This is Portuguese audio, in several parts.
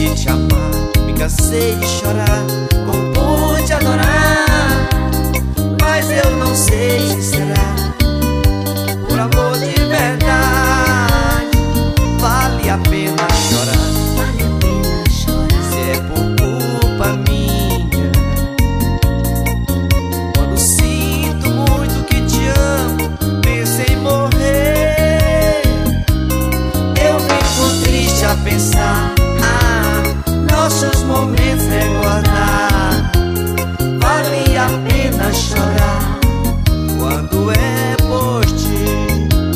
de te amar, me cansei de chorar, como pude adorar. Mas eu não sei se será por amor de verdade. Vale a pena chorar, vale a pena chorar. se é por culpa minha. Quando sinto muito que te amo, penso em morrer. Eu fico triste a pensar, nossos momentos recordar. Vale a pena chorar quando é por ti.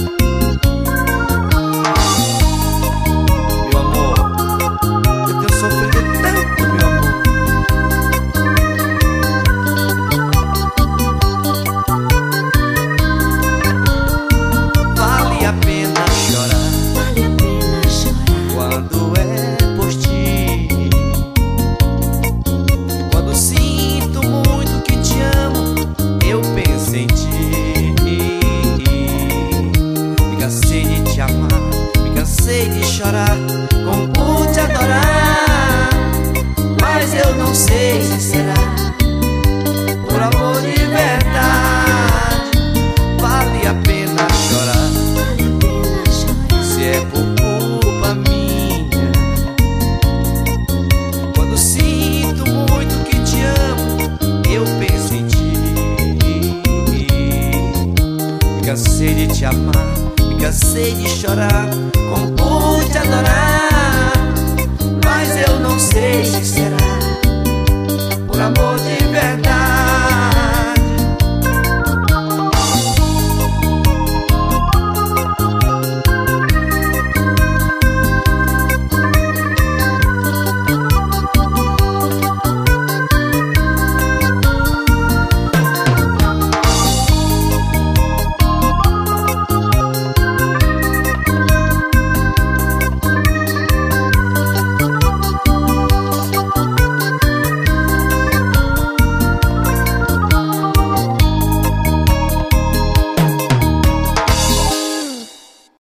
Meu amor, eu tenho sofrido tanto, meu amor. Vale a pena chorar, Vale a pena chorar quando é por ti. Quando sinto muito que te amo, eu penso em ti. Me cansei de te amar, me cansei de chorar, como pude adorar. Mas eu não sei se será por amor de verdade. Vale a pena chorar, vale a pena chorar. se é por culpa minha. Quando sinto muito que te amo, eu penso em ti. Me cansei de te amar, me cansei de chorar,